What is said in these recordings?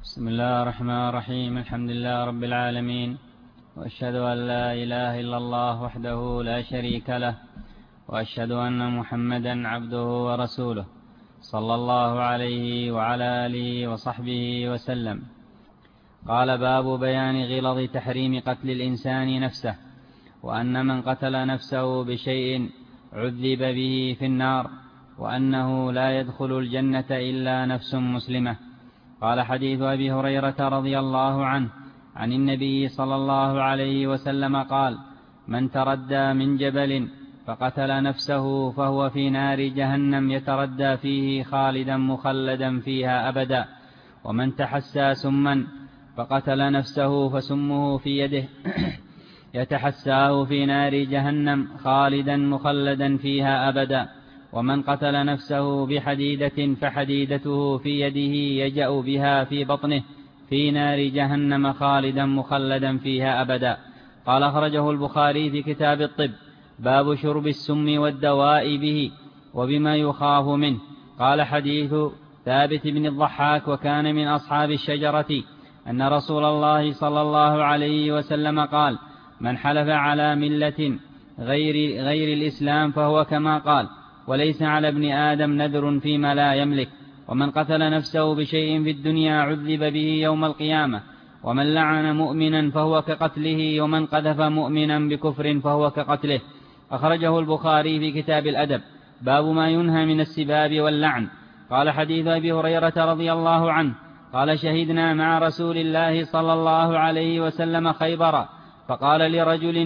بسم الله الرحمن الرحيم. الحمد لله رب العالمين، وأشهد أن لا إله إلا الله وحده لا شريك له، وأشهد أن محمدا عبده ورسوله صلى الله عليه وعلى آله وصحبه وسلم. قال: باب بيان غلظ تحريم قتل الإنسان نفسه، وأن من قتل نفسه بشيء عذب به في النار، وأنه لا يدخل الجنة إلا نفس مسلمة. قال: حديث أبي هريرة رضي الله عنه عن النبي صلى الله عليه وسلم قال: من تردى من جبل فقتل نفسه فهو في نار جهنم يتردى فيه خالدا مخلدا فيها أبدا، ومن تحسى سما فقتل نفسه فسمه في يده يتحساه في نار جهنم خالدا مخلدا فيها أبدا، ومن قتل نفسه بحديدة فحديدته في يده يجأ بها في بطنه في نار جهنم خالدا مخلدا فيها أبدا. قال: أخرجه البخاري في كتاب الطب، باب شرب السم والدواء به وبما يخاف منه. قال: حديث ثابت بن الضحاك، وكان من أصحاب الشجرة، أن رسول الله صلى الله عليه وسلم قال: من حلف على ملة غير الإسلام فهو كما قال، وليس على ابن آدم نذر فيما لا يملك. ومن قتل نفسه بشيء في الدنيا عذب به يوم القيامة. ومن لعن مؤمنا فهو كقتله، ومن قذف مؤمنا بكفر فهو كقتله. أخرجه البخاري في كتاب الأدب، باب ما ينهى من السباب واللعن. قال: حديث أبي هريرة رضي الله عنه قال: شهدنا مع رسول الله صلى الله عليه وسلم خيبر، فقال لرجل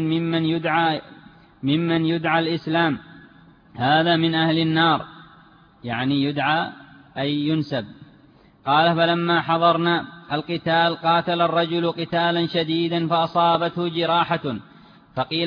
ممن يدعى الإسلام: هذا من أهل النار، يعني يدعى أي ينسب. قال: فلما حضرنا القتال قاتل الرجل قتالا شديدا فأصابته جراحة، فقيل: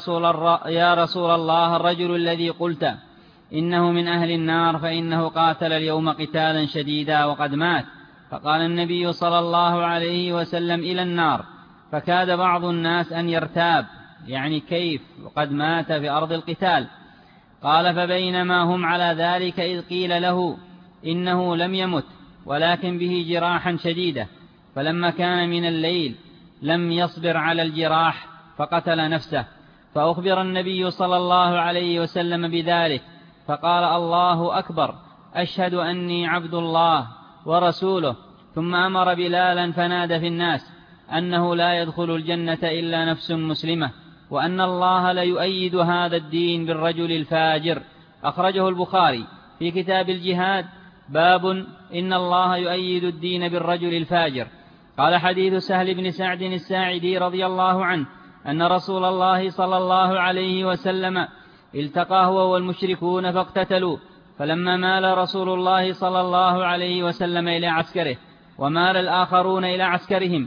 يا رسول الله، الرجل الذي قلت إنه من أهل النار فإنه قاتل اليوم قتالا شديدا وقد مات. فقال النبي صلى الله عليه وسلم: إلى النار. فكاد بعض الناس أن يرتاب، يعني كيف وقد مات في أرض القتال. قال: فبينما هم على ذلك إذ قيل له إنه لم يمت ولكن به جراحا شديدة، فلما كان من الليل لم يصبر على الجراح فقتل نفسه. فأخبر النبي صلى الله عليه وسلم بذلك، فقال: الله أكبر، أشهد أني عبد الله ورسوله. ثم أمر بلالا فنادى في الناس أنه لا يدخل الجنة إلا نفس مسلمة، وأن الله ليؤيد هذا الدين بالرجل الفاجر. أخرجه البخاري في كتاب الجهاد، باب إن الله يؤيد الدين بالرجل الفاجر. قال: حديث سهل بن سعد الساعدي رضي الله عنه أن رسول الله صلى الله عليه وسلم التقى هو والمشركون فاقتتلوا، فلما مال رسول الله صلى الله عليه وسلم إلى عسكره ومال الآخرون إلى عسكرهم،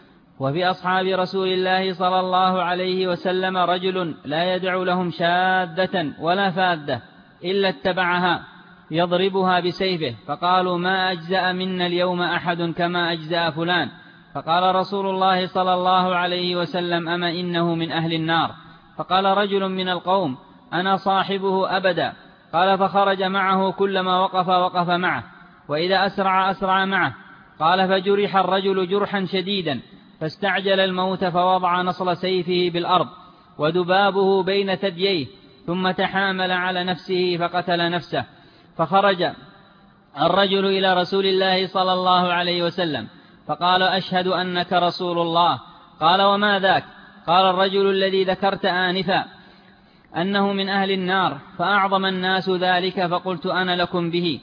وفي أصحاب رسول الله صلى الله عليه وسلم رجل لا يدع لهم شاذة ولا فاذة إلا اتبعها يضربها بسيفه، فقالوا: ما أجزأ منا اليوم أحد كما أجزأ فلان. فقال رسول الله صلى الله عليه وسلم: أما إنه من أهل النار. فقال رجل من القوم: أنا صاحبه أبدا. قال: فخرج معه، كلما وقف معه، وإذا أسرع معه. قال: فجرح الرجل جرحا شديدا، فاستعجل الموت فوضع نصل سيفه بالأرض وذبابه بين ثدييه، ثم تحامل على نفسه فقتل نفسه. فخرج الرجل إلى رسول الله صلى الله عليه وسلم فقال: أشهد أنك رسول الله. قال: وما ذاك؟ قال: الرجل الذي ذكرت آنفا أنه من أهل النار، فأعظم الناس ذلك فقلت أنا لكم به.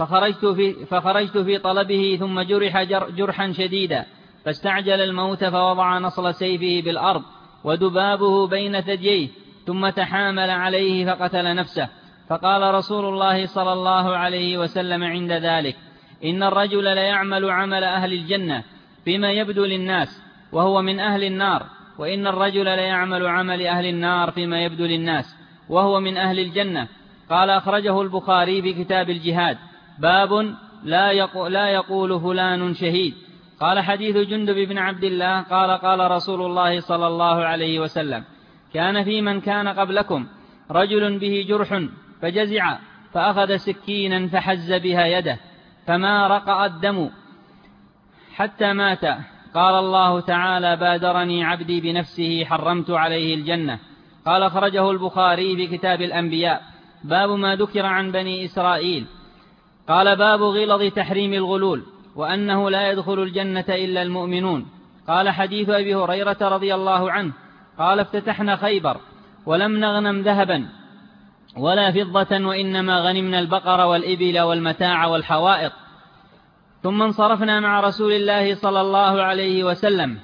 فخرجت في طلبه، ثم جرح جرحا شديدا، فاستعجل الموت فوضع نصل سيفه بالأرض وذبابه بين ثدييه، ثم تحامل عليه فقتل نفسه. فقال رسول الله صلى الله عليه وسلم عند ذلك: إن الرجل ليعمل عمل أهل الجنة فيما يبدو للناس وهو من أهل النار، وإن الرجل ليعمل عمل أهل النار فيما يبدو للناس وهو من أهل الجنة. قال: أخرجه البخاري في كتاب الجهاد، باب لا يقول فلان شهيد. قال: حديث جندب بن عبد الله قال: قال رسول الله صلى الله عليه وسلم: كان في من كان قبلكم رجل به جرح فجزع، فأخذ سكينا فحز بها يده، فما رقع الدم حتى مات. قال الله تعالى: بادرني عبدي بنفسه حرمت عليه الجنة. قال: أخرجه البخاري في كتاب الأنبياء. باب ما ذكر عن بني إسرائيل. قال: باب غلظ تحريم الغلول، وأنه لا يدخل الجنة إلا المؤمنون. قال: حديث أبي هريرة رضي الله عنه قال: افتتحنا خيبر ولم نغنم ذهبا ولا فضة، وإنما غنمنا البقر والإبل والمتاع والحوائط. ثم انصرفنا مع رسول الله صلى الله عليه وسلم.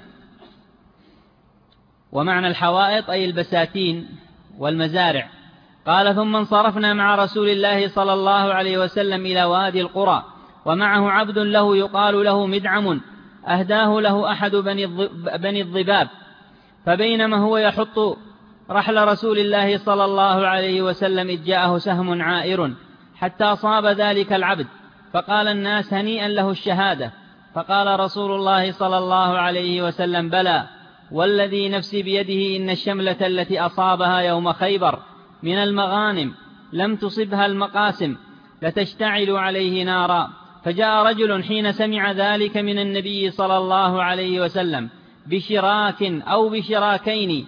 ومعنى الحوائط أي البساتين والمزارع. قال: ثم انصرفنا مع رسول الله صلى الله عليه وسلم إلى وادي القرى، ومعه عبد له يقال له مدعم، أهداه له أحد بني الضباب. فبينما هو يحط رحل رسول الله صلى الله عليه وسلم إذ جاءه سهم عائر حتى أصاب ذلك العبد، فقال الناس: هنيئا له الشهادة. فقال رسول الله صلى الله عليه وسلم: بلى، والذي نفسي بيده إن الشملة التي أصابها يوم خيبر من المغانم لم تصبها المقاسم لتشتعل عليه نارا. فجاء رجل حين سمع ذلك من النبي صلى الله عليه وسلم بشراك أو بشراكين،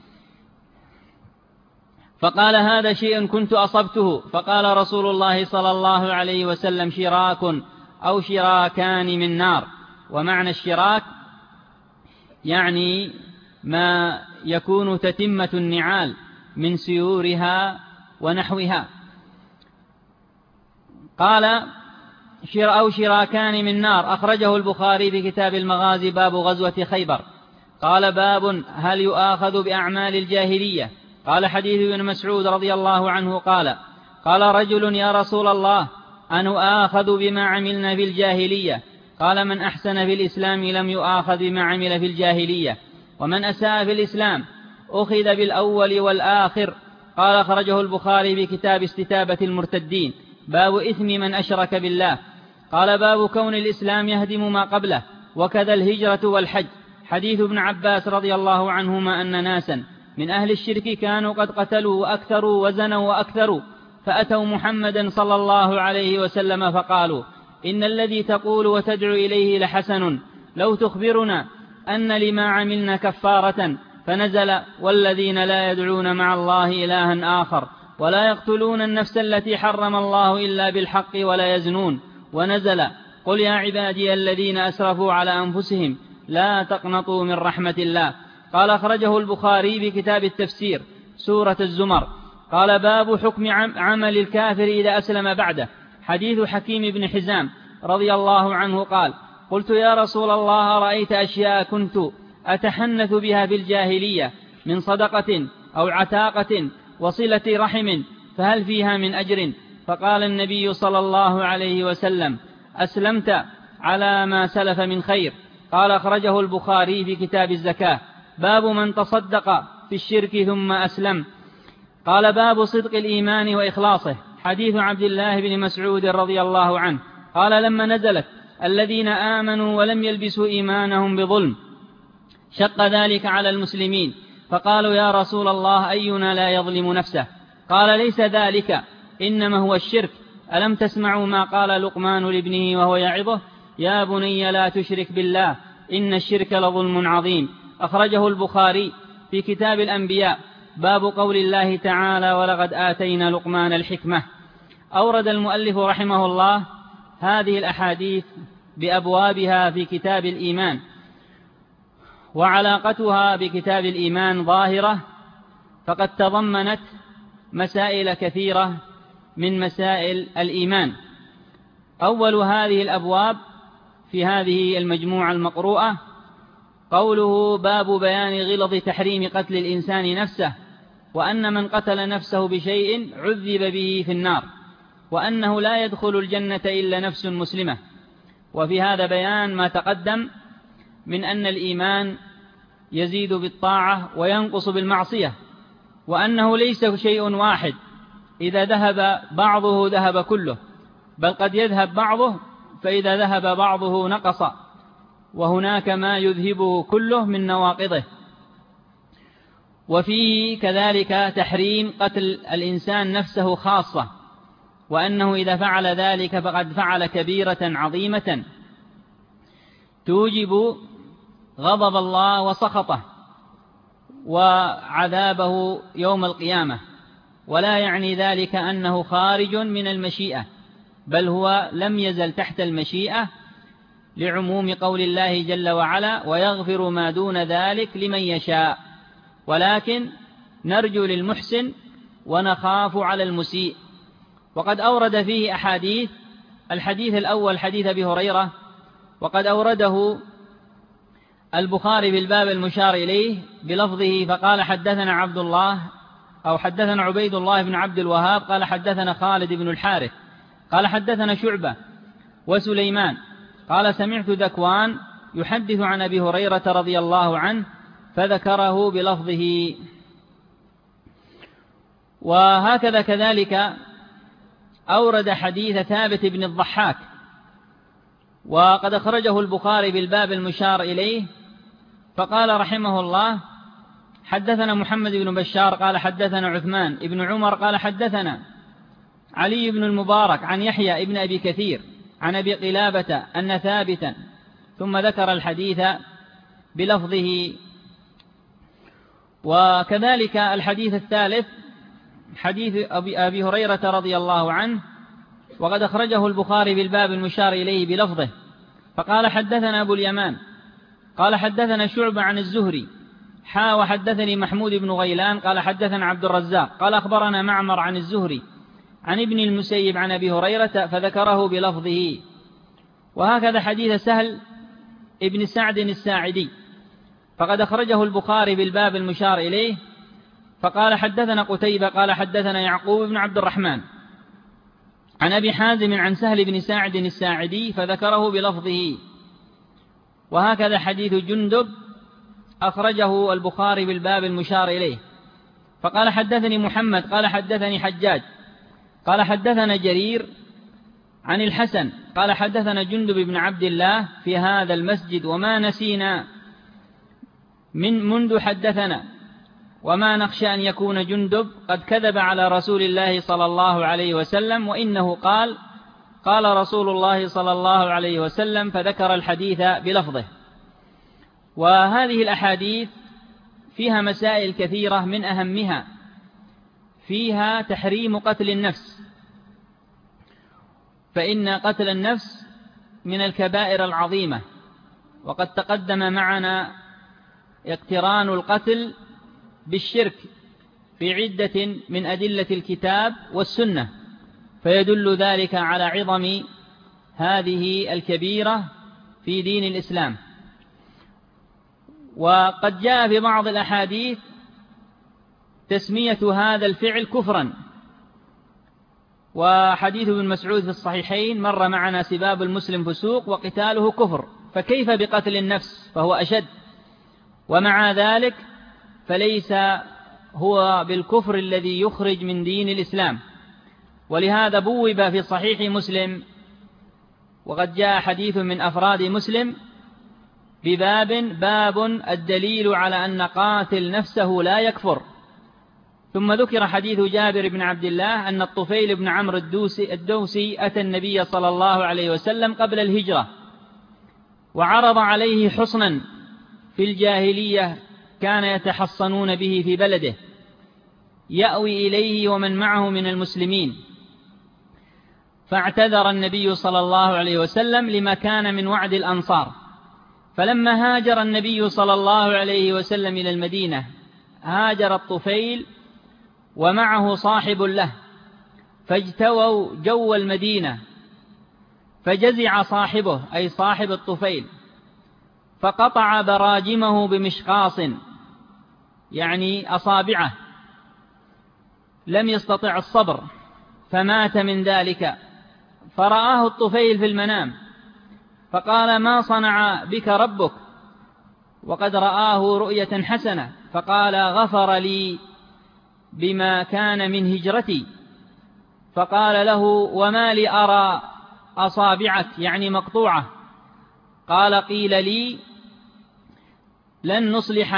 فقال: هذا شيء كنت أصبته. فقال رسول الله صلى الله عليه وسلم: شراك أو شراكان من نار. ومعنى الشراك يعني ما يكون تتمة النعال من سيورها ونحوها. قال: أو شراكان من نار. أخرجه البخاري في كتاب المغازي باب غزوة خيبر. قال: باب هل يؤاخذ بأعمال الجاهلية. قال: حديث ابن مسعود رضي الله عنه قال: قال رجل: يا رسول الله، أن آخذ بما عملنا في الجاهلية؟ قال: من أحسن في الإسلام لم يؤاخذ بما عمل في الجاهلية، ومن أساء في الإسلام أخذ بالأول والآخر. قال: أخرجه البخاري في كتاب استتابة المرتدين باب إثم من أشرك بالله. قال: باب كون الإسلام يهدم ما قبله، وكذا الهجرة والحج. حديث ابن عباس رضي الله عنهما أن ناسا من أهل الشرك كانوا قد قتلوا وأكثروا وزنوا وأكثروا، فأتوا محمدا صلى الله عليه وسلم فقالوا: إن الذي تقول وتدعو إليه لحسن، لو تخبرنا أن لما عملنا كفارة. فنزل: والذين لا يدعون مع الله إلها آخر، ولا يقتلون النفس التي حرم الله إلا بالحق، ولا يزنون. ونزل: قل يا عبادي الذين أسرفوا على أنفسهم لا تقنطوا من رحمة الله. قال: أخرجه البخاري في كتاب التفسير سورة الزمر. قال: باب حكم عمل الكافر إذا أسلم بعده. حديث حكيم بن حزام رضي الله عنه قال: قلت يا رسول الله، رأيت أشياء كنت أتحنث بها في الجاهلية من صدقة أو عتاقة وصلة رحم، فهل فيها من أجر؟ فقال النبي صلى الله عليه وسلم: أسلمت على ما سلف من خير. قال: أخرجه البخاري في كتاب الزكاة. باب من تصدق في الشرك ثم أسلم. قال: باب صدق الإيمان وإخلاصه. حديث عبد الله بن مسعود رضي الله عنه قال: لما نزلت الذين آمنوا ولم يلبسوا إيمانهم بظلم شق ذلك على المسلمين، فقالوا: يا رسول الله، أينا لا يظلم نفسه؟ قال: ليس ذلك، إنما هو الشرك. ألم تسمعوا ما قال لقمان لابنه وهو يعظه: يا بني لا تشرك بالله إن الشرك لظلم عظيم. أخرجه البخاري في كتاب الأنبياء. باب قول الله تعالى: ولقد آتينا لقمان الحكمة. أورد المؤلف رحمه الله هذه الأحاديث بأبوابها في كتاب الإيمان، وعلاقتها بكتاب الإيمان ظاهرة، فقد تضمنت مسائل كثيرة من مسائل الإيمان. أول هذه الأبواب في هذه المجموعة المقروءة قوله: باب بيان غلظ تحريم قتل الإنسان نفسه، وأن من قتل نفسه بشيء عذب به في النار، وأنه لا يدخل الجنة إلا نفس مسلمة. وفي هذا بيان ما تقدم من أن الإيمان يزيد بالطاعة وينقص بالمعصية، وأنه ليس شيء واحد، إذا ذهب بعضه ذهب كله، بل قد يذهب بعضه، فإذا ذهب بعضه نقص، وهناك ما يذهبه كله من نواقضه. وفيه كذلك تحريم قتل الإنسان نفسه خاصة، وأنه إذا فعل ذلك فقد فعل كبيرة عظيمة توجب غضب الله وسخطه وعذابه يوم القيامة، ولا يعني ذلك أنه خارج من المشيئة، بل هو لم يزل تحت المشيئة لعموم قول الله جل وعلا: ويغفر ما دون ذلك لمن يشاء، ولكن نرجو للمحسن ونخاف على المسيء. وقد أورد فيه أحاديث. الحديث الأول حديث أبي هريرة، وقد أورده البخاري بالباب المشار إليه بلفظه، فقال: حدثنا عبيد الله بن عبد الوهاب قال حدثنا خالد بن الحارث قال حدثنا شعبة وسليمان قال: سمعت ذكوان يحدث عن أبي هريرة رضي الله عنه، فذكره بلفظه. وهكذا كذلك أورد حديث ثابت بن الضحاك، وقد أخرجه البخاري بالباب المشار إليه، فقال رحمه الله: حدثنا محمد بن بشار قال حدثنا عثمان بن عمر قال حدثنا علي بن المبارك عن يحيى بن أبي كثير عن أبي قلابة أن ثابتا، ثم ذكر الحديث بلفظه. وكذلك الحديث الثالث حديث أبي هريرة رضي الله عنه، وقد أخرجه البخاري بالباب المشار إليه بلفظه، فقال: حدثنا أبو اليمان قال حدثنا شعبة عن الزهري وحدثني محمود بن غيلان قال حدثنا عبد الرزاق قال أخبرنا معمر عن الزهري عن ابن المسيب عن أبي هريرة، فذكره بلفظه. وهكذا حديث سهل ابن سعد الساعدي، فقد أخرجه البخاري بالباب المشار إليه، فقال: حدثنا قتيبة قال حدثنا يعقوب بن عبد الرحمن عن أبي حازم عن سهل بن ساعد الساعدي، فذكره بلفظه. وهكذا حديث جندب أخرجه البخاري بالباب المشار إليه، فقال: حدثني محمد قال حدثني حجاج قال حدثنا جرير عن الحسن قال حدثنا جندب بن عبد الله في هذا المسجد، وما نسينا منذ حدثنا، وما نخشى أن يكون جندب قد كذب على رسول الله صلى الله عليه وسلم، وإنه قال رسول الله صلى الله عليه وسلم، فذكر الحديث بلفظه. وهذه الأحاديث فيها مسائل كثيرة، من أهمها فيها تحريم قتل النفس، فإن قتل النفس من الكبائر العظيمة، وقد تقدم معنا اقتران القتل بالشرك في عدة من أدلة الكتاب والسنة، فيدل ذلك على عظم هذه الكبيرة في دين الإسلام. وقد جاء في بعض الأحاديث تسمية هذا الفعل كفرا، وحديث ابن مسعود في الصحيحين مر معنا: سباب المسلم فسوق وقتاله كفر، فكيف بقتل النفس فهو أشد؟ ومع ذلك فليس هو بالكفر الذي يخرج من دين الإسلام. ولهذا بوب في صحيح مسلم، وقد جاء حديث من أفراد مسلم باب الدليل على أن قاتل نفسه لا يكفر. ثم ذكر حديث جابر بن عبد الله أن الطفيل بن عمرو الدوسي أتى النبي صلى الله عليه وسلم قبل الهجرة، وعرض عليه حصنا في الجاهلية كان يتحصنون به في بلده، يأوي إليه ومن معه من المسلمين، فاعتذر النبي صلى الله عليه وسلم لما كان من وعد الأنصار. فلما هاجر النبي صلى الله عليه وسلم إلى المدينة، هاجر الطفيل ومعه صاحب له، فاجتووا جو المدينة، فجزع صاحبه أي صاحب الطفيل، فقطع براجمه بمشقاص، يعني أصابعه، لم يستطع الصبر فمات من ذلك. فرآه الطفيل في المنام فقال: ما صنع بك ربك؟ وقد رآه رؤية حسنة، فقال: غفر لي بما كان من هجرتي. فقال له: وما لي أرى أصابعك يعني مقطوعة؟ قال: قيل لي لن نصلح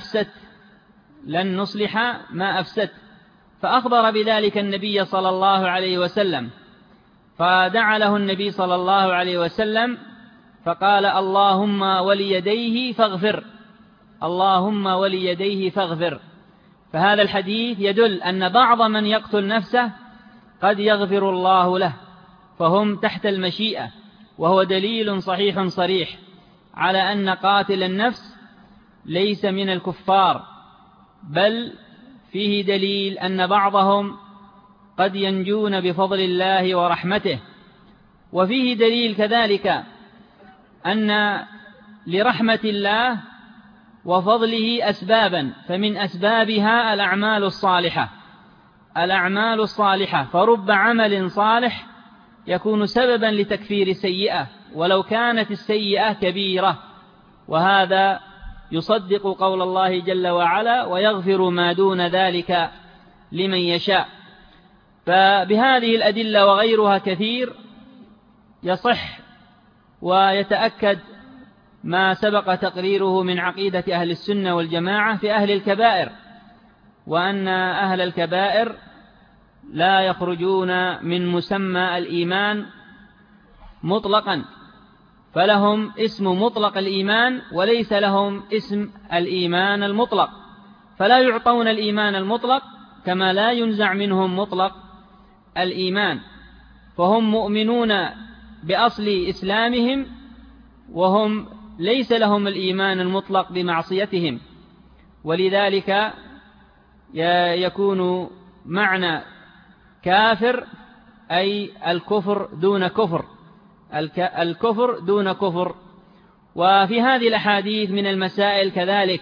ما أفسدت. فأخبر بذلك النبي صلى الله عليه وسلم، فدعا له النبي صلى الله عليه وسلم، فقال اللهم وليديه فاغفر، اللهم وليديه فاغفر. فهذا الحديث يدل أن بعض من يقتل نفسه قد يغفر الله له، فهم تحت المشيئة، وهو دليل صحيح صريح على أن قاتل النفس ليس من الكفار، بل فيه دليل أن بعضهم قد ينجون بفضل الله ورحمته. وفيه دليل كذلك أن لرحمة الله وفضله أسبابا، فمن أسبابها الأعمال الصالحة، الأعمال الصالحة، فرب عمل صالح يكون سببا لتكفير سيئة ولو كانت السيئة كبيرة. وهذا يصدق قول الله جل وعلا ويغفر ما دون ذلك لمن يشاء. فبهذه الأدلة وغيرها كثير يصح ويتأكد ما سبق تقريره من عقيدة أهل السنة والجماعة في أهل الكبائر، وأن أهل الكبائر لا يخرجون من مسمى الإيمان مطلقا، فلهم اسم مطلق الإيمان وليس لهم اسم الإيمان المطلق، فلا يعطون الإيمان المطلق كما لا ينزع منهم مطلق الإيمان، فهم مؤمنون بأصل إسلامهم، وهم ليس لهم الإيمان المطلق بمعصيتهم. ولذلك يكون معنى كافر أي الكفر دون كفر، الكفر دون كفر. وفي هذه الأحاديث من المسائل كذلك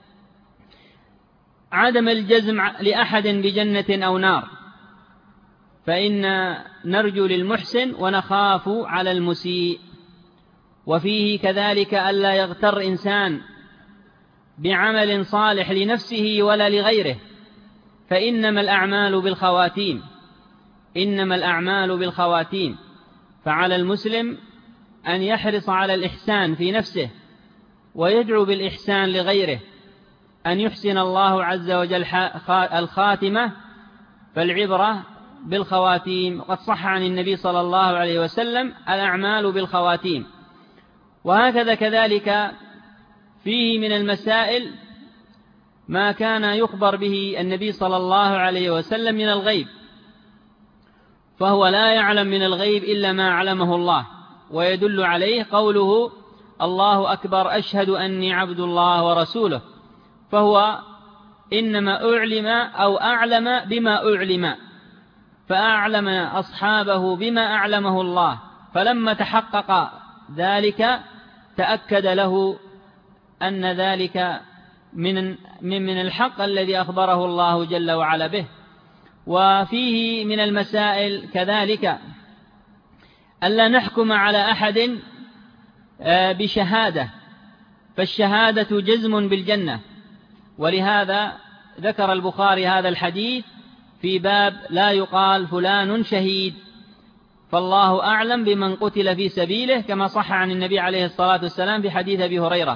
عدم الجزم لأحد بجنة أو نار، فإن نرجو للمحسن ونخاف على المسيء. وفيه كذلك ألا يغتر إنسان بعمل صالح لنفسه ولا لغيره، فإنما الأعمال بالخواتيم، إنما الأعمال بالخواتيم. فعلى المسلم أن يحرص على الإحسان في نفسه ويدعو بالإحسان لغيره، أن يحسن الله عز وجل الخاتمة، فالعبرة بالخواتيم. قد صح عن النبي صلى الله عليه وسلم الأعمال بالخواتيم. وهكذا كذلك فيه من المسائل ما كان يخبر به النبي صلى الله عليه وسلم من الغيب، فهو لا يعلم من الغيب إلا ما علمه الله، ويدل عليه قوله الله أكبر أشهد أني عبد الله ورسوله، فهو إنما أعلم أو أعلم بما أعلم، فأعلم أصحابه بما أعلمه الله، فلما تحقق ذلك تأكد له أن ذلك من الحق الذي أخبره الله جل وعلا به. وفيه من المسائل كذلك ألا نحكم على أحد بشهادة، فالشهادة جزم بالجنة، ولهذا ذكر البخاري هذا الحديث في باب لا يقال فلان شهيد، فالله أعلم بمن قتل في سبيله، كما صح عن النبي عليه الصلاة والسلام في حديث أبي هريرة.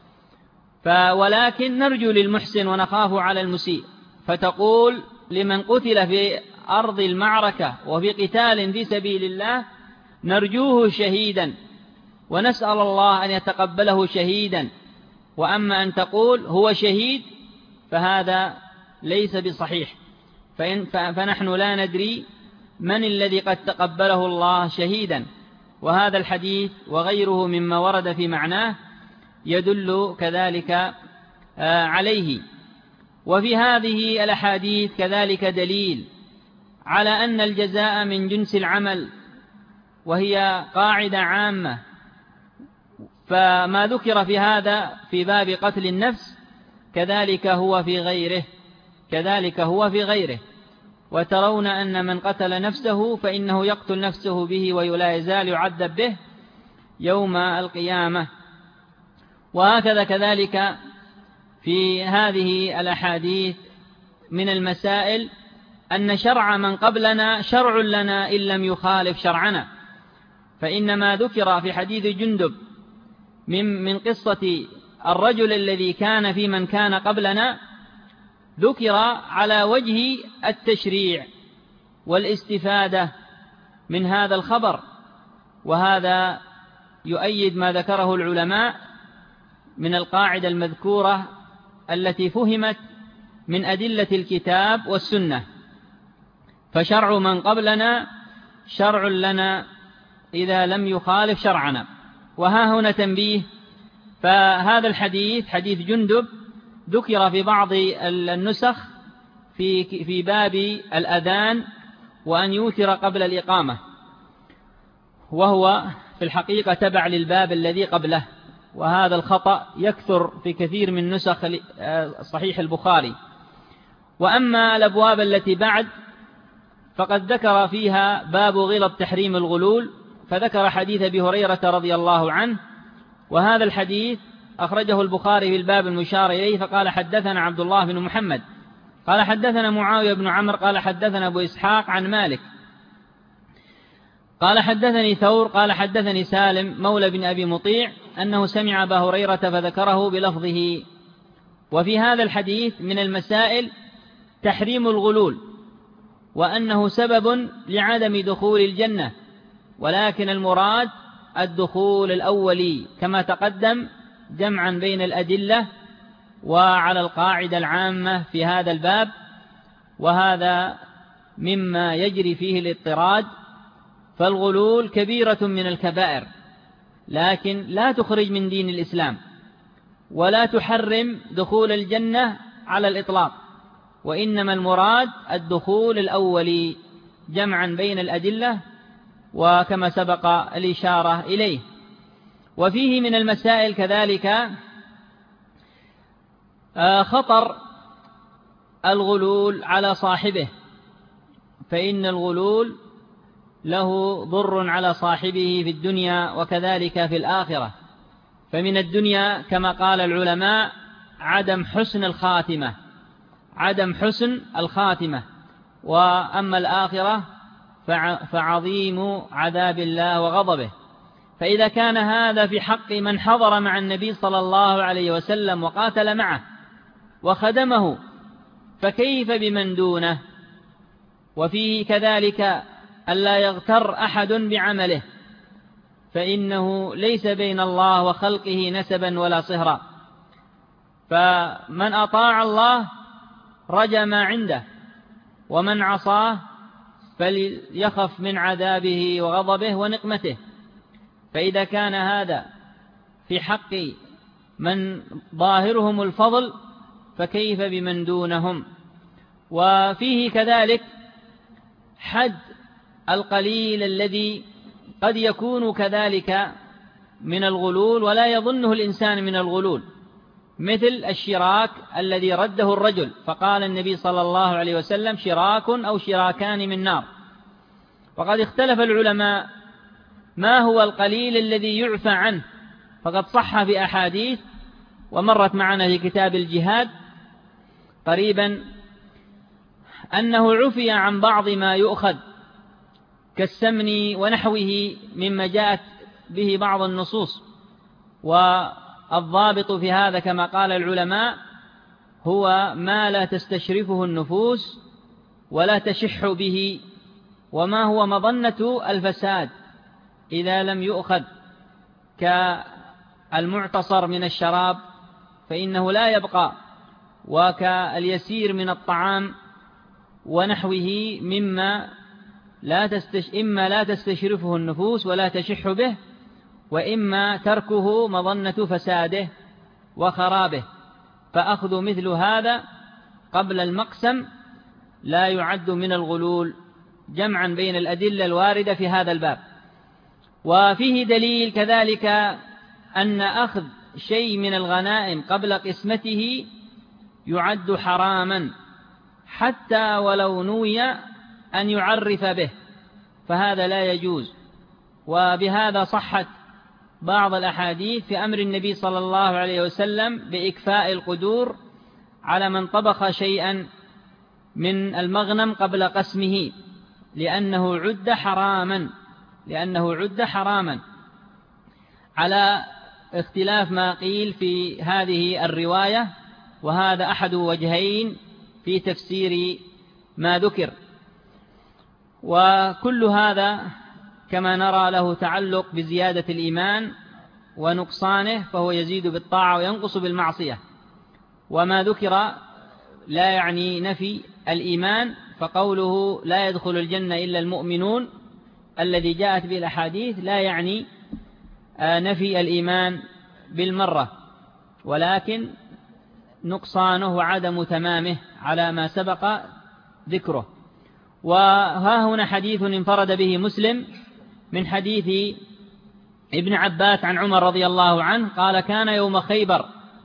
ولكن نرجو للمحسن ونخاف على المسيء، فتقول لمن قتل في أرض المعركة وفي قتال في سبيل الله نرجوه شهيدا ونسأل الله أن يتقبله شهيدا، وأما أن تقول هو شهيد فهذا ليس بصحيح، فنحن لا ندري من الذي قد تقبله الله شهيدا. وهذا الحديث وغيره مما ورد في معناه يدل كذلك عليه. وفي هذه الأحاديث كذلك دليل على أن الجزاء من جنس العمل، وهي قاعدة عامة، فما ذكر في هذا في باب قتل النفس كذلك هو في غيره، كذلك هو في غيره. وترون أن من قتل نفسه فإنه يقتل نفسه به ولا يزال يعذب به يوم القيامة. وهكذا كذلك في هذه الأحاديث من المسائل أن شرع من قبلنا شرع لنا إن لم يخالف شرعنا، فإنما ذكر في حديث جندب من قصة الرجل الذي كان في من كان قبلنا ذكر على وجه التشريع والاستفادة من هذا الخبر، وهذا يؤيد ما ذكره العلماء من القاعدة المذكورة التي فهمت من أدلة الكتاب والسنة، فشرع من قبلنا شرع لنا إذا لم يخالف شرعنا. وها هنا تنبيه، فهذا الحديث حديث جندب ذكر في بعض النسخ في باب الأذان وأن يوتر قبل الإقامة، وهو في الحقيقة تبع للباب الذي قبله، وهذا الخطأ يكثر في كثير من نسخ صحيح البخاري. وأما الأبواب التي بعد فقد ذكر فيها باب غلظ تحريم الغلول، فذكر حديث أبي هريرة رضي الله عنه، وهذا الحديث أخرجه البخاري في الباب المشار إليه، فقال حدثنا عبد الله بن محمد قال حدثنا معاوية بن عمرو قال حدثنا أبو إسحاق عن مالك قال حدثني ثور قال حدثني سالم مولى بن أبي مطيع أنه سمع أبا هريرة فذكره بلفظه. وفي هذا الحديث من المسائل تحريم الغلول، وأنه سبب لعدم دخول الجنة، ولكن المراد الدخول الأولي كما تقدم جمعا بين الأدلة وعلى القاعدة العامة في هذا الباب، وهذا مما يجري فيه الاضطراد. فالغلول كبيرة من الكبائر، لكن لا تخرج من دين الإسلام ولا تحرم دخول الجنة على الإطلاق، وإنما المراد الدخول الأولي جمعا بين الأدلة وكما سبق الإشارة إليه. وفيه من المسائل كذلك خطر الغلول على صاحبه، فإن الغلول له ضر على صاحبه في الدنيا وكذلك في الآخرة. فمن الدنيا كما قال العلماء عدم حسن الخاتمة، وأما الآخرة فعظيم عذاب الله وغضبه. فإذا كان هذا في حق من حضر مع النبي صلى الله عليه وسلم وقاتل معه وخدمه، فكيف بمن دونه؟ وفيه كذلك ألا يغتر أحد بعمله، فإنه ليس بين الله وخلقه نسبا ولا صهرا، فمن أطاع الله رجى ما عنده، ومن عصاه فليخف من عذابه وغضبه ونقمته. فإذا كان هذا في حق من ظاهرهم الفضل فكيف بمن دونهم؟ وفيه كذلك حد القليل الذي قد يكون كذلك من الغلول ولا يظنه الإنسان من الغلول، مثل الشراك الذي رده الرجل، فقال النبي صلى الله عليه وسلم شراك أو شراكان من نار. وقد اختلف العلماء ما هو القليل الذي يعفى عنه، فقد صح في أحاديث ومرت معنا في كتاب الجهاد قريبا أنه عفي عن بعض ما يؤخذ كالسمن ونحوه مما جاءت به بعض النصوص. والضابط في هذا كما قال العلماء هو ما لا تستشرفه النفوس ولا تشح به، وما هو مظنة الفساد إذا لم يؤخذ، كالمعتصر من الشراب فإنه لا يبقى، وكاليسير من الطعام ونحوه مما إما لا تستشرفه النفوس ولا تشح به، وإما تركه مظنة فساده وخرابه، فأخذ مثل هذا قبل المقسم لا يعد من الغلول جمعا بين الأدلة الواردة في هذا الباب. وفيه دليل كذلك أن أخذ شيء من الغنائم قبل قسمته يعد حراما حتى ولو نوي أن يعرف به، فهذا لا يجوز. وبهذا صحت بعض الأحاديث في أمر النبي صلى الله عليه وسلم بإكفاء القدور على من طبخ شيئا من المغنم قبل قسمه، لأنه عد حراما على اختلاف ما قيل في هذه الرواية، وهذا أحد وجهين في تفسير ما ذكر. وكل هذا كما نرى له تعلق بزيادة الإيمان ونقصانه فهو يزيد بالطاعة وينقص بالمعصية، وما ذكر لا يعني نفي الإيمان، فقوله لا يدخل الجنة إلا المؤمنون الذي جاءت به الأحاديث لا يعني نفي الإيمان بالمرة، ولكن نقصانه وعدم تمامه على ما سبق ذكره. وها هنا حديث انفرد به مسلم من حديث ابن عباس عن عمر رضي الله عنه قال: كان يوم خيبر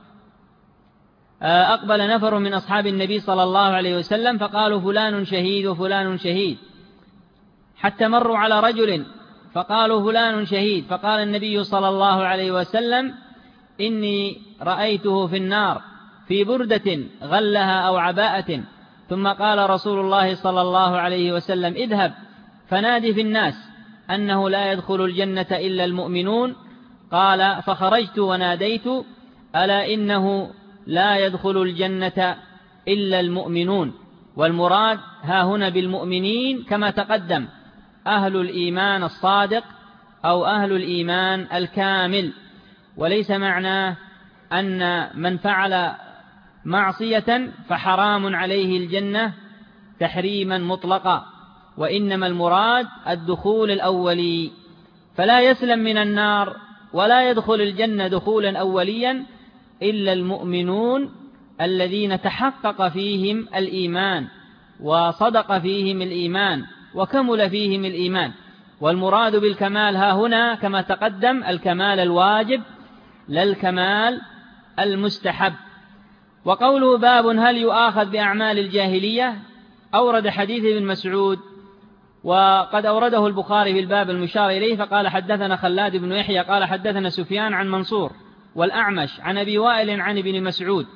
أقبل نفر من أصحاب النبي صلى الله عليه وسلم فقالوا: فلان شهيد وفلان شهيد، حتى مروا على رجل فقالوا: فلان شهيد، فقال النبي صلى الله عليه وسلم: إني رأيته في النار في بردة غلها أو عباءة. ثم قال رسول الله صلى الله عليه وسلم: اذهب فنادي في الناس أنه لا يدخل الجنة إلا المؤمنون. قال: فخرجت وناديت: ألا إنه لا يدخل الجنة إلا المؤمنون. والمراد ها هنا بالمؤمنين كما تقدم أهل الإيمان الصادق أو أهل الإيمان الكامل، وليس معناه أن من فعل معصية فحرام عليه الجنة تحريما مطلقا، وإنما المراد الدخول الأولي، فلا يسلم من النار ولا يدخل الجنة دخولا أوليا إلا المؤمنون الذين تحقق فيهم الإيمان وصدق فيهم الإيمان وكمل فيهم الإيمان. والمراد بالكمال ها هنا كما تقدم الكمال الواجب لا الكمال المستحب. وقوله باب هل يؤاخذ بأعمال الجاهلية أورد حديث ابن مسعود، وقد أورده البخاري في الباب المشار إليه فقال: حدثنا خلاد بن يحيى قال حدثنا سفيان عن منصور والأعمش عن أبي وائل عن ابن مسعود،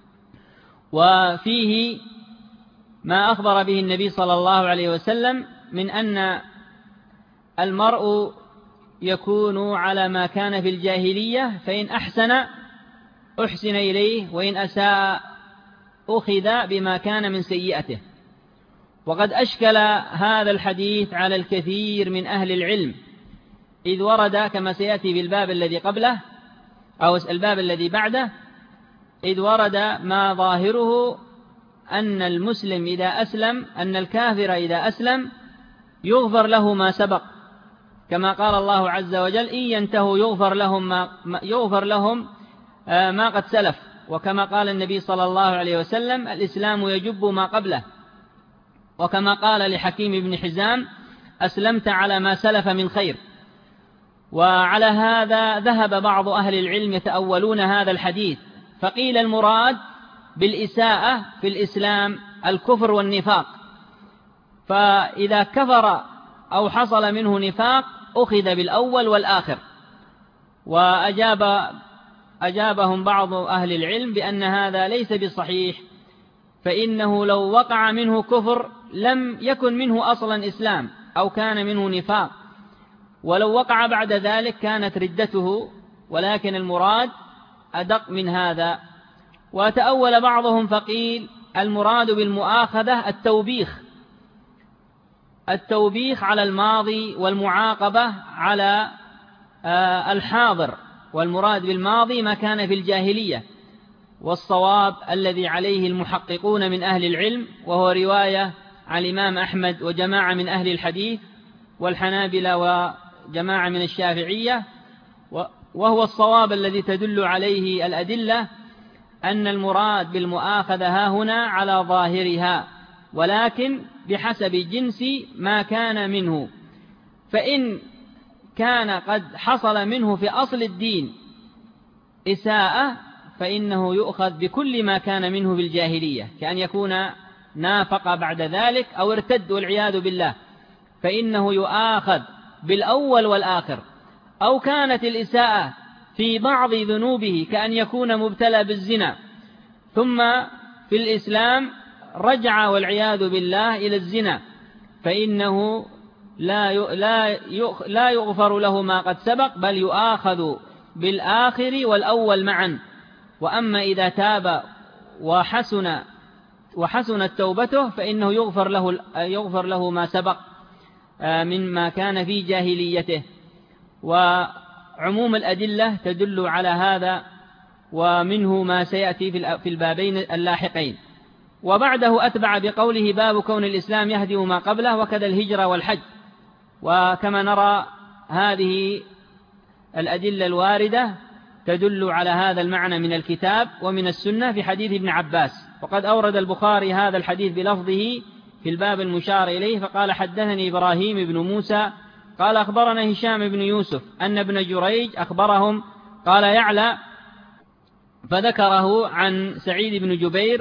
وفيه ما أخبر به النبي صلى الله عليه وسلم من أن المرء يكون على ما كان في الجاهلية، فإن أحسن أحسن إليه وإن أساء أخذ بما كان من سيئته. وقد أشكل هذا الحديث على الكثير من أهل العلم، إذ ورد كما سيأتي بالباب الذي قبله أو الباب الذي بعده، إذ ورد ما ظاهره أن المسلم إذا أسلم أن الكافر إذا أسلم يغفر له ما سبق، كما قال الله عز وجل: إن ينتهوا يغفر لهم ما قد سلف، وكما قال النبي صلى الله عليه وسلم: الإسلام يجب ما قبله، وكما قال لحكيم بن حزام: أسلمت على ما سلف من خير. وعلى هذا ذهب بعض أهل العلم يتأولون هذا الحديث، فقيل المراد بالإساءة في الإسلام الكفر والنفاق، فإذا كفر أو حصل منه نفاق أخذ بالأول والآخر. وأجابهم بعض أهل العلم بأن هذا ليس بصحيح، فإنه لو وقع منه كفر لم يكن منه أصلا إسلام أو كان منه نفاق، ولو وقع بعد ذلك كانت ردته، ولكن المراد أدق من هذا. وتأول بعضهم فقيل المراد بالمؤاخذة التوبيخ على الماضي والمعاقبة على الحاضر، والمراد بالماضي ما كان في الجاهلية، والصواب الذي عليه المحققون من أهل العلم، وهو رواية عن الإمام أحمد وجماعة من أهل الحديث والحنابلة وجماعة من الشافعية، وهو الصواب الذي تدل عليه الأدلة، أن المراد بالمؤاخذة ها هنا على ظاهرها، ولكن بحسب جنس ما كان منه، فإن كان قد حصل منه في أصل الدين إساءة فإنه يؤخذ بكل ما كان منه بالجاهلية، كأن يكون نافق بعد ذلك أو ارتد والعياذ بالله، فإنه يؤاخذ بالأول والآخر. أو كانت الإساءة في بعض ذنوبه كأن يكون مبتلى بالزنا ثم في الإسلام رجع والعياذ بالله إلى الزنا، فإنه لا يغفر له ما قد سبق، بل يؤاخذ بالآخر والأول معا. وأما إذا تاب وحسنت توبته فإنه يغفر له ما سبق. مما كان في جاهليته. وعموم الأدلة تدل على هذا، ومنه ما سيأتي في البابين اللاحقين. وبعده أتبع بقوله باب كون الإسلام يهدم ما قبله وكذا الهجرة والحج. وكما نرى هذه الأدلة الواردة تدل على هذا المعنى من الكتاب ومن السنة في حديث ابن عباس. وقد أورد البخاري هذا الحديث بلفظه في الباب المشار إليه، فقال حدثني إبراهيم بن موسى قال أخبرنا هشام بن يوسف أن ابن جريج أخبرهم قال يعلى، فذكره عن سعيد بن جبير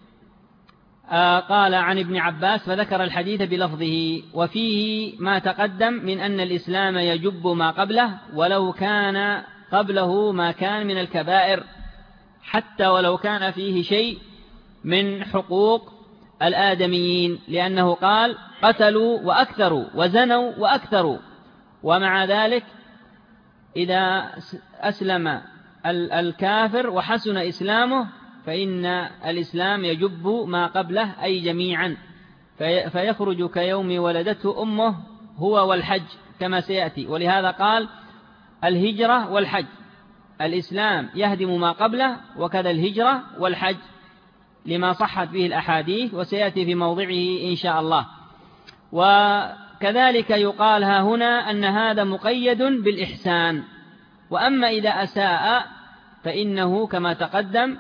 قال عن ابن عباس، فذكر الحديث بلفظه. وفيه ما تقدم من أن الإسلام يجب ما قبله ولو كان قبله ما كان من الكبائر، حتى ولو كان فيه شيء من حقوق الآدميين، لأنه قال قتلوا وأكثروا وزنوا وأكثروا. ومع ذلك إذا أسلم الكافر وحسن إسلامه فإن الإسلام يجب ما قبله أي جميعا، فيخرج كيوم ولدته أمه هو والحج كما سيأتي. ولهذا قال الهجرة والحج، الإسلام يهدم ما قبله وكذا الهجرة والحج، لما صحت به الأحاديث وسيأتي في موضعه إن شاء الله. وكذلك يقال ها هنا أن هذا مقيد بالإحسان. وأما إذا أساء فإنه كما تقدم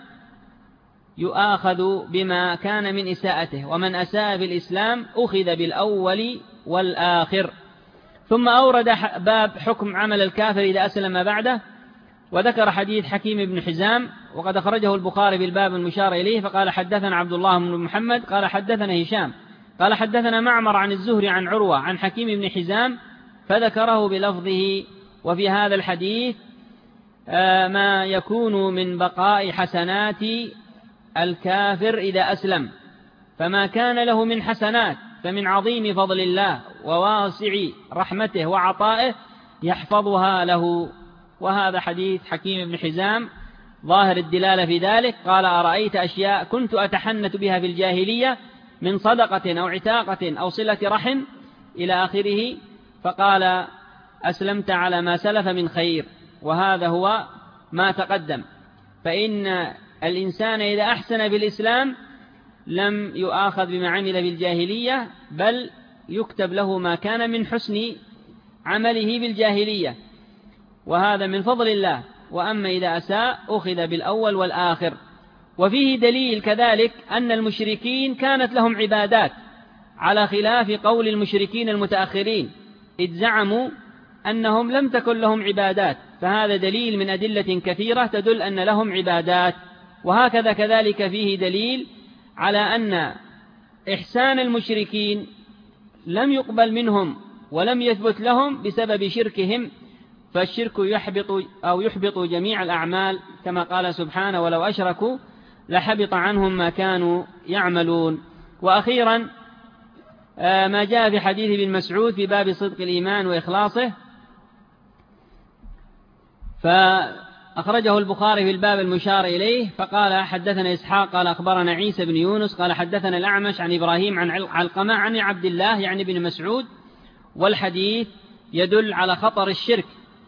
يؤاخذ بما كان من إساءته، ومن أساء بالإسلام أخذ بالأول والآخر. ثم أورد باب حكم عمل الكافر إذا أسلم بعده، وذكر حديث حكيم بن حزام وقد أخرجه البخاري بالباب المشار إليه، فقال حدثنا عبد الله بن محمد قال حدثنا هشام قال حدثنا معمر عن الزهري عن عروة عن حكيم بن حزام فذكره بلفظه. وفي هذا الحديث ما يكون من بقاء حسنات الكافر إذا أسلم، فما كان له من حسنات فمن عظيم فضل الله وواسع رحمته وعطائه يحفظها له. وهذا حديث حكيم بن حزام ظاهر الدلالة في ذلك. قال أرأيت أشياء كنت أتحنث بها في الجاهلية من صدقة أو عتاقة أو صلة رحم إلى آخره، فقال أسلمت على ما سلف من خير. وهذا هو ما تقدم. فإن الإنسان إذا أحسن بالإسلام لم يؤاخذ بما عمل بالجاهلية، بل يكتب له ما كان من حسن عمله بالجاهلية، وهذا من فضل الله. وأما إذا أساء أخذ بالأول والآخر. وفيه دليل كذلك أن المشركين كانت لهم عبادات، على خلاف قول المشركين المتأخرين إذ زعموا أنهم لم تكن لهم عبادات، فهذا دليل من أدلة كثيرة تدل أن لهم عبادات. وهكذا كذلك فيه دليل على أن إحسان المشركين لم يقبل منهم ولم يثبت لهم بسبب شركهم، فالشرك يحبط جميع الأعمال، كما قال سبحانه ولو أشركوا لحبط عنهم ما كانوا يعملون. وأخيرا ما جاء في حديث ابن مسعود في باب صدق الإيمان وإخلاصه، فأخرجه البخاري في الباب المشار إليه، فقال حدثنا إسحاق قال أخبرنا عيسى بن يونس قال حدثنا الأعمش عن إبراهيم عن علقمة عن عبد الله يعني بن مسعود. والحديث يدل على خطر الشرك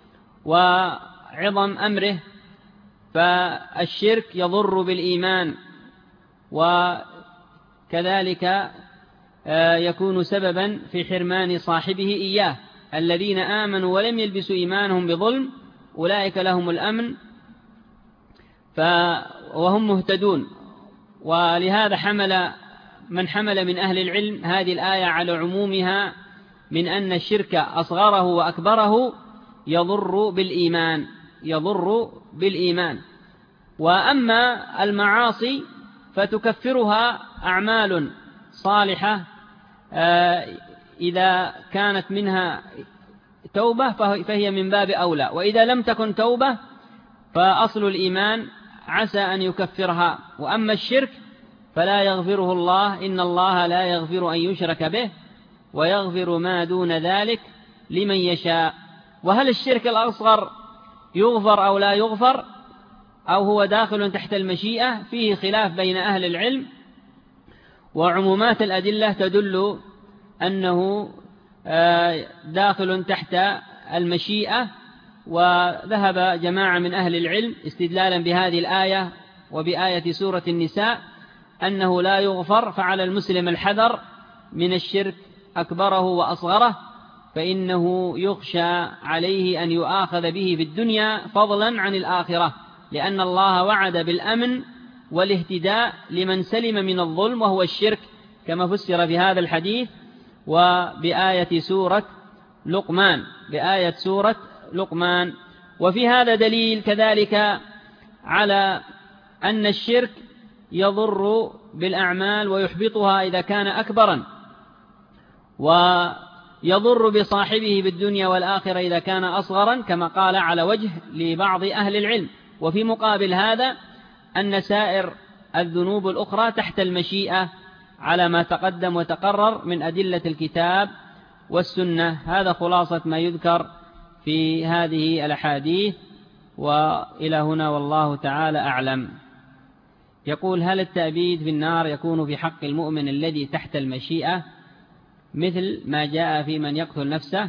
وعظم أمره، فالشرك يضر بالإيمان، وكذلك يكون سببا في حرمان صاحبه إياه. الذين آمنوا ولم يلبسوا إيمانهم بظلم أولئك لهم الأمن وهم مهتدون. ولهذا من حمل من أهل العلم هذه الآية على عمومها من أن الشرك أصغره وأكبره يضر بالإيمان. وأما المعاصي فتكفرها أعمال صالحة إذا كانت منها توبة فهي من باب أولى، وإذا لم تكن توبة فأصل الإيمان عسى أن يكفرها. وأما الشرك فلا يغفره الله، إن الله لا يغفر أن يشرك به ويغفر ما دون ذلك لمن يشاء. وهل الشرك الأصغر يغفر أو لا يغفر أو هو داخل تحت المشيئة؟ فيه خلاف بين أهل العلم، وعمومات الأدلة تدل أنه داخل تحت المشيئة. وذهب جماعة من أهل العلم استدلالا بهذه الآية وبآية سورة النساء أنه لا يغفر، فعلى المسلم الحذر من الشرك أكبره وأصغره، فإنه يخشى عليه أن يؤاخذ به في الدنيا فضلا عن الآخرة، لأن الله وعد بالأمن والاهتداء لمن سلم من الظلم وهو الشرك، كما فسر في هذا الحديث وبآية سورة لقمان. وفي هذا دليل كذلك على أن الشرك يضر بالأعمال ويحبطها إذا كان أكبرا، ويضر بصاحبه بالدنيا والآخرة إذا كان أصغرا، كما قال على وجه لبعض أهل العلم. وفي مقابل هذا أن سائر الذنوب الأخرى تحت المشيئة على ما تقدم وتقرر من أدلة الكتاب والسنة. هذا خلاصة ما يذكر في هذه الأحاديث، وإلى هنا والله تعالى أعلم. يقول: هل التأبيد في النار يكون في حق المؤمن الذي تحت المشيئة مثل ما جاء في من يقتل نفسه؟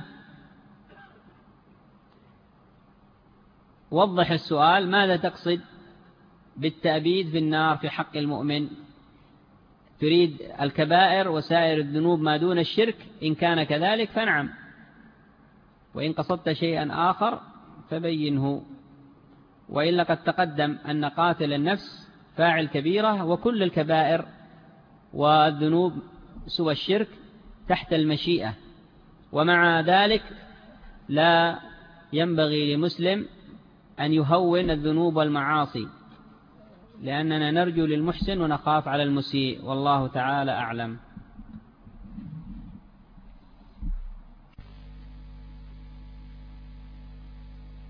وضح السؤال، ماذا تقصد بالتأبيد في النار في حق المؤمن؟ تريد الكبائر وسائر الذنوب ما دون الشرك؟ إن كان كذلك فنعم، وإن قصدت شيئا آخر فبينه. وإلا قد تقدم أن قاتل النفس فاعل كبيرة، وكل الكبائر والذنوب سوى الشرك تحت المشيئة. ومع ذلك لا ينبغي لمسلم أن يهون الذنوب والمعاصي، لأننا نرجو للمحسن ونخاف على المسيء، والله تعالى أعلم.